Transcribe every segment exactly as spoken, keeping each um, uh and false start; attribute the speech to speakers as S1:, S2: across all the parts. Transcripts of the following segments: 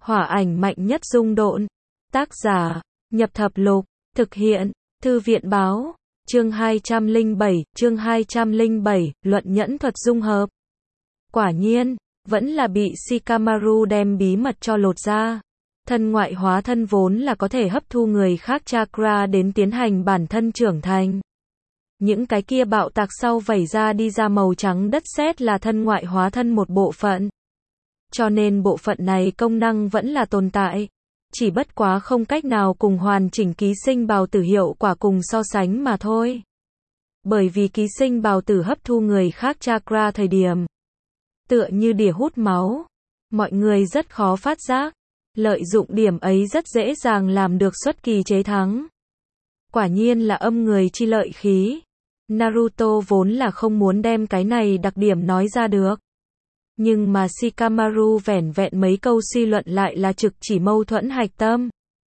S1: Hỏa ảnh mạnh nhất dung độn. Tác giả, Nhập Thập Lục, thực hiện, Thư viện báo, chương hai trăm lẻ bảy, chương hai trăm lẻ bảy, luận nhẫn thuật dung hợp. Quả nhiên, vẫn là bị Shikamaru đem bí mật cho lột ra. Thân ngoại hóa thân vốn là có thể hấp thu người khác chakra đến tiến hành bản thân trưởng thành. Những cái kia bạo tạc sau vẩy ra đi ra màu trắng đất sét là thân ngoại hóa thân một bộ phận. Cho nên bộ phận này công năng vẫn là tồn tại. Chỉ bất quá không cách nào cùng hoàn chỉnh ký sinh bào tử hiệu quả cùng so sánh mà thôi. Bởi vì ký sinh bào tử hấp thu người khác chakra thời điểm, tựa như đỉa hút máu, mọi người rất khó phát giác. Lợi dụng điểm ấy rất dễ dàng làm được xuất kỳ chế thắng. Quả nhiên là âm người chi lợi khí. Naruto vốn là không muốn đem cái này đặc điểm nói ra được. Nhưng mà Shikamaru vẻn vẹn mấy câu suy luận lại là trực chỉ mâu thuẫn hạch tâm.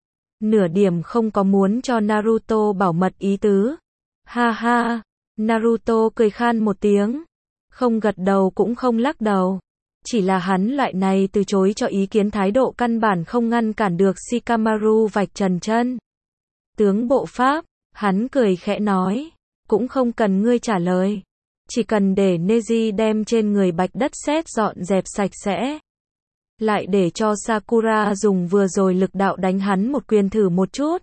S1: Nửa điểm không có muốn cho Naruto bảo mật ý tứ. Ha ha, Naruto cười khan một tiếng. Không gật đầu cũng không lắc đầu. Chỉ là hắn loại này từ chối cho ý kiến thái độ căn bản không ngăn cản được Shikamaru vạch trần chân. Tướng bộ pháp, hắn cười khẽ nói. Cũng không cần ngươi trả lời. Chỉ cần để Neji đem trên người bạch đất sét dọn dẹp sạch sẽ. Lại để cho Sakura dùng vừa rồi lực đạo đánh hắn một quyền thử một chút.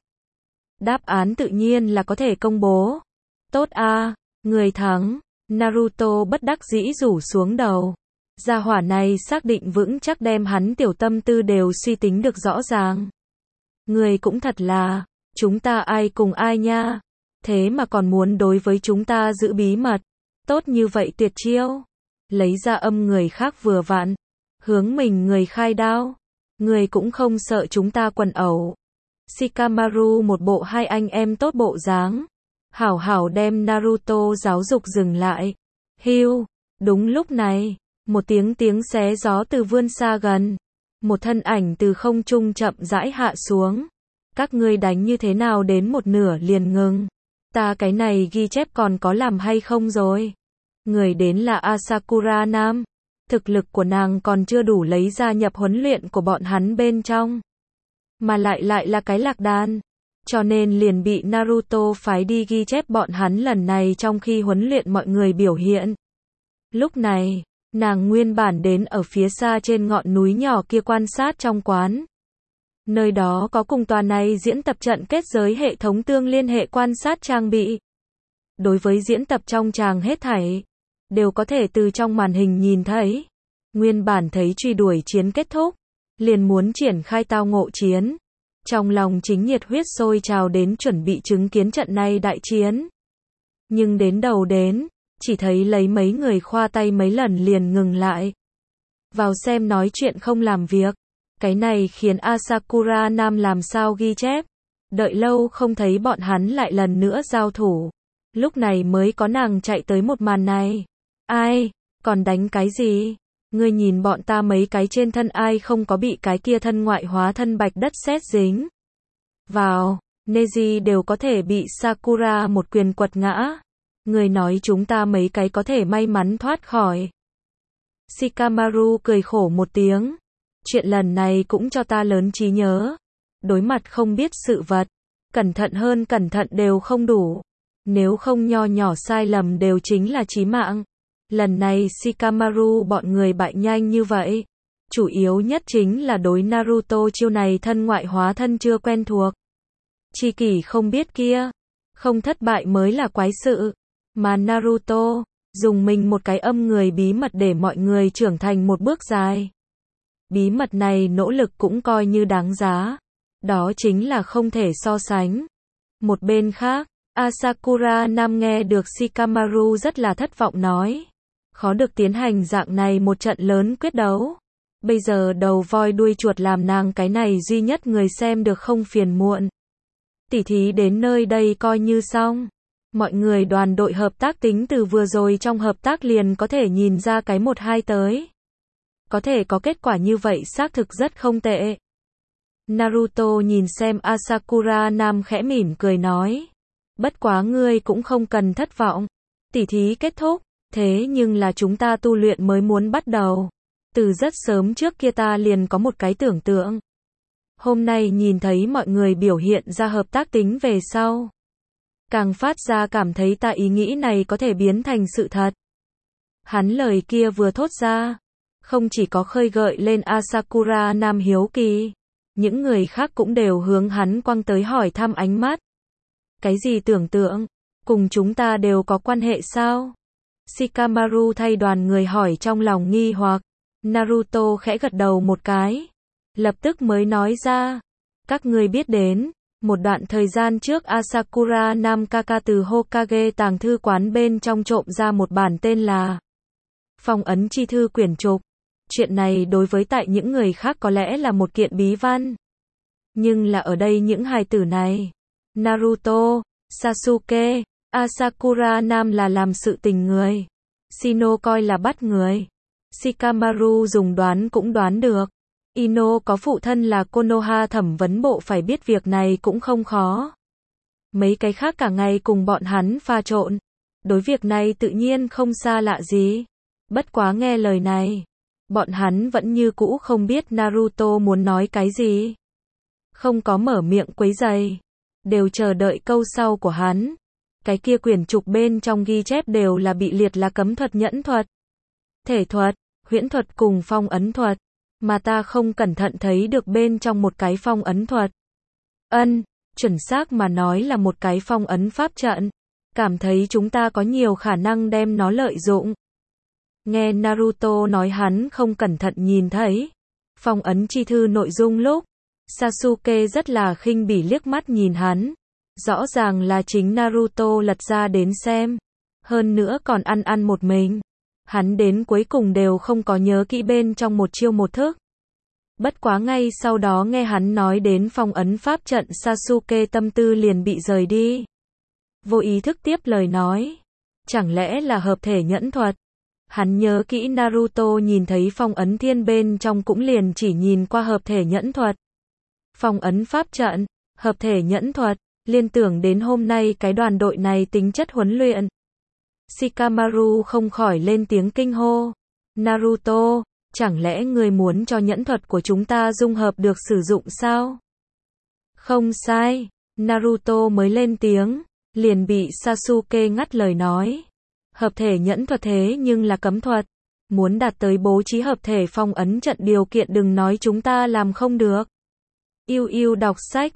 S1: Đáp án tự nhiên là có thể công bố. Tốt a, người thắng. Naruto bất đắc dĩ rủ xuống đầu. Gia hỏa này xác định vững chắc đem hắn tiểu tâm tư đều suy tính được rõ ràng. Người cũng thật là, chúng ta ai cùng ai nha. Thế mà còn muốn đối với chúng ta giữ bí mật. Tốt như vậy tuyệt chiêu. Lấy ra âm người khác vừa vặn. Hướng mình người khai đao. Người cũng không sợ chúng ta quần ẩu. Shikamaru một bộ hai anh em tốt bộ dáng. Hảo hảo đem Naruto giáo dục dừng lại. Hiu. Đúng lúc này, một tiếng tiếng xé gió từ vươn xa gần. Một thân ảnh từ không trung chậm rãi hạ xuống. Các ngươi đánh như thế nào đến một nửa liền ngừng. Ta cái này ghi chép còn có làm hay không rồi? Người đến là Asakura Nam. Thực lực của nàng còn chưa đủ lấy ra nhập huấn luyện của bọn hắn bên trong. Mà lại lại là cái lạc đàn. Cho nên liền bị Naruto phái đi ghi chép bọn hắn lần này trong khi huấn luyện mọi người biểu hiện. Lúc này, nàng nguyên bản đến ở phía xa trên ngọn núi nhỏ kia quan sát trong quán. Nơi đó có cùng tòa này diễn tập trận kết giới hệ thống tương liên hệ quan sát trang bị. Đối với diễn tập trong tràng hết thảy, đều có thể từ trong màn hình nhìn thấy. Nguyên bản thấy truy đuổi chiến kết thúc, liền muốn triển khai tao ngộ chiến. Trong lòng chính nhiệt huyết sôi trào đến chuẩn bị chứng kiến trận này đại chiến. Nhưng đến đầu đến, chỉ thấy lấy mấy người khoa tay mấy lần liền ngừng lại. Vào xem nói chuyện không làm việc. Cái này khiến Asakura Nam làm sao ghi chép. Đợi lâu không thấy bọn hắn lại lần nữa giao thủ. Lúc này mới có nàng chạy tới một màn này. Ai, còn đánh cái gì? Ngươi nhìn bọn ta mấy cái trên thân ai không có bị cái kia thân ngoại hóa thân bạch đất sét dính. Vào, Neji đều có thể bị Sakura một quyền quật ngã. Ngươi nói chúng ta mấy cái có thể may mắn thoát khỏi. Shikamaru cười khổ một tiếng. Chuyện lần này cũng cho ta lớn trí nhớ. Đối mặt không biết sự vật, cẩn thận hơn cẩn thận đều không đủ. Nếu không nho nhỏ sai lầm đều chính là chí mạng. Lần này Shikamaru bọn người bại nhanh như vậy. Chủ yếu nhất chính là đối Naruto chiêu này thân ngoại hóa thân chưa quen thuộc. Chi kỷ không biết kia. Không thất bại mới là quái sự. Mà Naruto, dùng mình một cái âm người bí mật để mọi người trưởng thành một bước dài. Bí mật này nỗ lực cũng coi như đáng giá. Đó chính là không thể so sánh. Một bên khác, Asakura Nam nghe được Shikamaru rất là thất vọng nói. Khó được tiến hành dạng này một trận lớn quyết đấu. Bây giờ đầu voi đuôi chuột làm nàng cái này duy nhất người xem được không phiền muộn. Tỉ thí đến nơi đây coi như xong. Mọi người đoàn đội hợp tác tính từ vừa rồi trong hợp tác liền có thể nhìn ra cái một hai tới. Có thể có kết quả như vậy xác thực rất không tệ. Naruto nhìn xem Asakura Nam khẽ mỉm cười nói. Bất quá ngươi cũng không cần thất vọng. Tỉ thí kết thúc, thế nhưng là chúng ta tu luyện mới muốn bắt đầu. Từ rất sớm trước kia ta liền có một cái tưởng tượng. Hôm nay nhìn thấy mọi người biểu hiện ra hợp tác tính về sau. Càng phát ra cảm thấy ta ý nghĩ này có thể biến thành sự thật. Hắn lời kia vừa thốt ra, không chỉ có khơi gợi lên Asakura Nam hiếu kỳ, những người khác cũng đều hướng hắn quăng tới hỏi thăm ánh mắt. Cái gì tưởng tượng? Cùng chúng ta đều có quan hệ sao? Shikamaru thay đoàn người hỏi trong lòng nghi hoặc. Naruto khẽ gật đầu một cái, lập tức mới nói ra. Các ngươi biết đến, một đoạn thời gian trước Asakura Nam Kaka từ Hokage tàng thư quán bên trong trộm ra một bản tên là Phong ấn chi thư quyển trục. Chuyện này đối với tại những người khác có lẽ là một kiện bí văn. Nhưng là ở đây những hài tử này, Naruto, Sasuke, Asakura Nam là làm sự tình người, Shino coi là bắt người. Shikamaru dùng đoán cũng đoán được. Ino có phụ thân là Konoha thẩm vấn bộ phải biết việc này cũng không khó. Mấy cái khác cả ngày cùng bọn hắn pha trộn. Đối việc này tự nhiên không xa lạ gì. Bất quá nghe lời này, bọn hắn vẫn như cũ không biết Naruto muốn nói cái gì. Không có mở miệng quấy rầy, đều chờ đợi câu sau của hắn. Cái kia quyển trục bên trong ghi chép đều là bị liệt là cấm thuật nhẫn thuật, thể thuật, huyễn thuật cùng phong ấn thuật. Mà ta không cẩn thận thấy được bên trong một cái phong ấn thuật. Ân, chuẩn xác mà nói là một cái phong ấn pháp trận. Cảm thấy chúng ta có nhiều khả năng đem nó lợi dụng. Nghe Naruto nói hắn không cẩn thận nhìn thấy phong ấn chi thư nội dung lúc, Sasuke rất là khinh bỉ liếc mắt nhìn hắn. Rõ ràng là chính Naruto lật ra đến xem. Hơn nữa còn ăn ăn một mình. Hắn đến cuối cùng đều không có nhớ kỹ bên trong một chiêu một thức. Bất quá ngay sau đó nghe hắn nói đến phong ấn pháp trận, Sasuke tâm tư liền bị rời đi. Vô ý thức tiếp lời nói. Chẳng lẽ là hợp thể nhẫn thuật? Hắn nhớ kỹ Naruto nhìn thấy phong ấn thiên bên trong cũng liền chỉ nhìn qua hợp thể nhẫn thuật. Phong ấn pháp trận, hợp thể nhẫn thuật, liên tưởng đến hôm nay cái đoàn đội này tính chất huấn luyện. Shikamaru không khỏi lên tiếng kinh hô. Naruto, chẳng lẽ người muốn cho nhẫn thuật của chúng ta dung hợp được sử dụng sao? Không sai, Naruto mới lên tiếng, liền bị Sasuke ngắt lời nói. Hợp thể nhẫn thuật thế nhưng là cấm thuật. Muốn đạt tới bố trí hợp thể phong ấn trận điều kiện đừng nói chúng ta làm không được. Yêu yêu đọc sách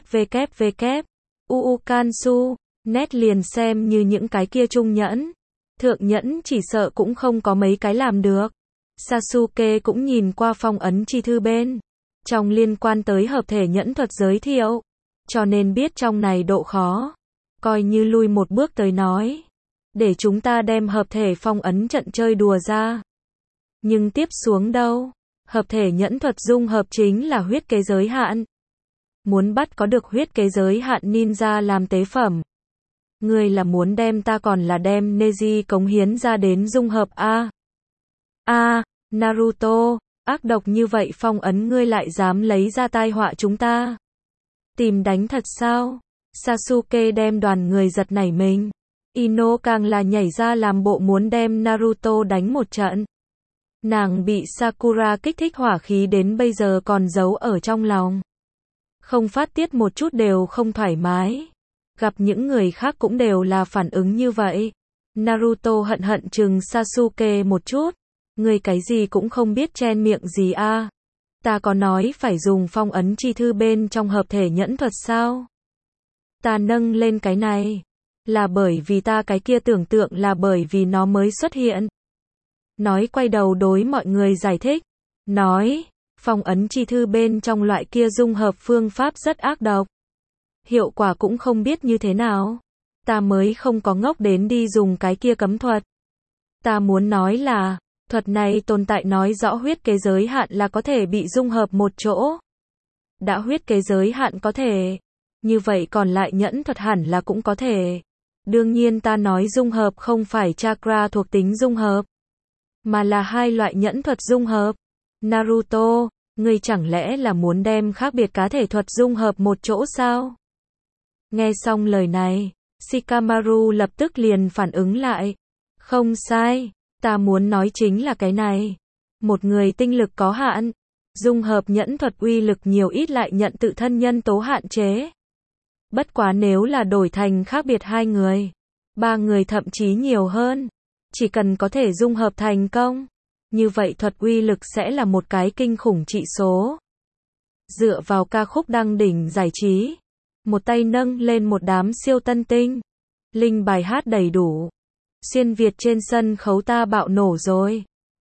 S1: www. Uukansu. Nét liền xem như những cái kia trung nhẫn. Thượng nhẫn chỉ sợ cũng không có mấy cái làm được. Sasuke cũng nhìn qua phong ấn chi thư bên trong liên quan tới hợp thể nhẫn thuật giới thiệu. Cho nên biết trong này độ khó. Coi như lui một bước tới nói. Để chúng ta đem hợp thể phong ấn trận chơi đùa ra. Nhưng tiếp xuống đâu? Hợp thể nhẫn thuật dung hợp chính là huyết kế giới hạn. Muốn bắt có được huyết kế giới hạn ninja làm tế phẩm. Ngươi là muốn đem ta còn là đem Neji cống hiến ra đến dung hợp a? A, Naruto, ác độc như vậy phong ấn ngươi lại dám lấy ra tai họa chúng ta. Tìm đánh thật sao? Sasuke đem đoàn người giật nảy mình. Ino càng là nhảy ra làm bộ muốn đem Naruto đánh một trận. Nàng bị Sakura kích thích hỏa khí đến bây giờ còn giấu ở trong lòng. Không phát tiết một chút đều không thoải mái. Gặp những người khác cũng đều là phản ứng như vậy. Naruto hận hận chừng Sasuke một chút. Người cái gì cũng không biết chen miệng gì a? Ta có nói phải dùng phong ấn chi thư bên trong hợp thể nhẫn thuật sao? Ta nâng lên cái này. Là bởi vì ta cái kia tưởng tượng là bởi vì nó mới xuất hiện. Nói quay đầu đối mọi người giải thích. Nói, phong ấn chi thư bên trong loại kia dung hợp phương pháp rất ác độc. Hiệu quả cũng không biết như thế nào. Ta mới không có ngốc đến đi dùng cái kia cấm thuật. Ta muốn nói là, thuật này tồn tại nói rõ huyết kế giới hạn là có thể bị dung hợp một chỗ. Đã huyết kế giới hạn có thể. Như vậy còn lại nhẫn thuật hẳn là cũng có thể. Đương nhiên ta nói dung hợp không phải chakra thuộc tính dung hợp. Mà là hai loại nhẫn thuật dung hợp. Naruto, ngươi chẳng lẽ là muốn đem khác biệt cá thể thuật dung hợp một chỗ sao? Nghe xong lời này, Shikamaru lập tức liền phản ứng lại. Không sai, ta muốn nói chính là cái này. Một người tinh lực có hạn. Dung hợp nhẫn thuật uy lực nhiều ít lại nhận tự thân nhân tố hạn chế. Bất quá nếu là đổi thành khác biệt hai người, ba người thậm chí nhiều hơn, chỉ cần có thể dung hợp thành công, như vậy thuật uy lực sẽ là một cái kinh khủng trị số. Dựa vào ca khúc đăng đỉnh giải trí, một tay nâng lên một đám siêu tân tinh, linh bài hát đầy đủ, xuyên Việt trên sân khấu ta bạo nổ rồi.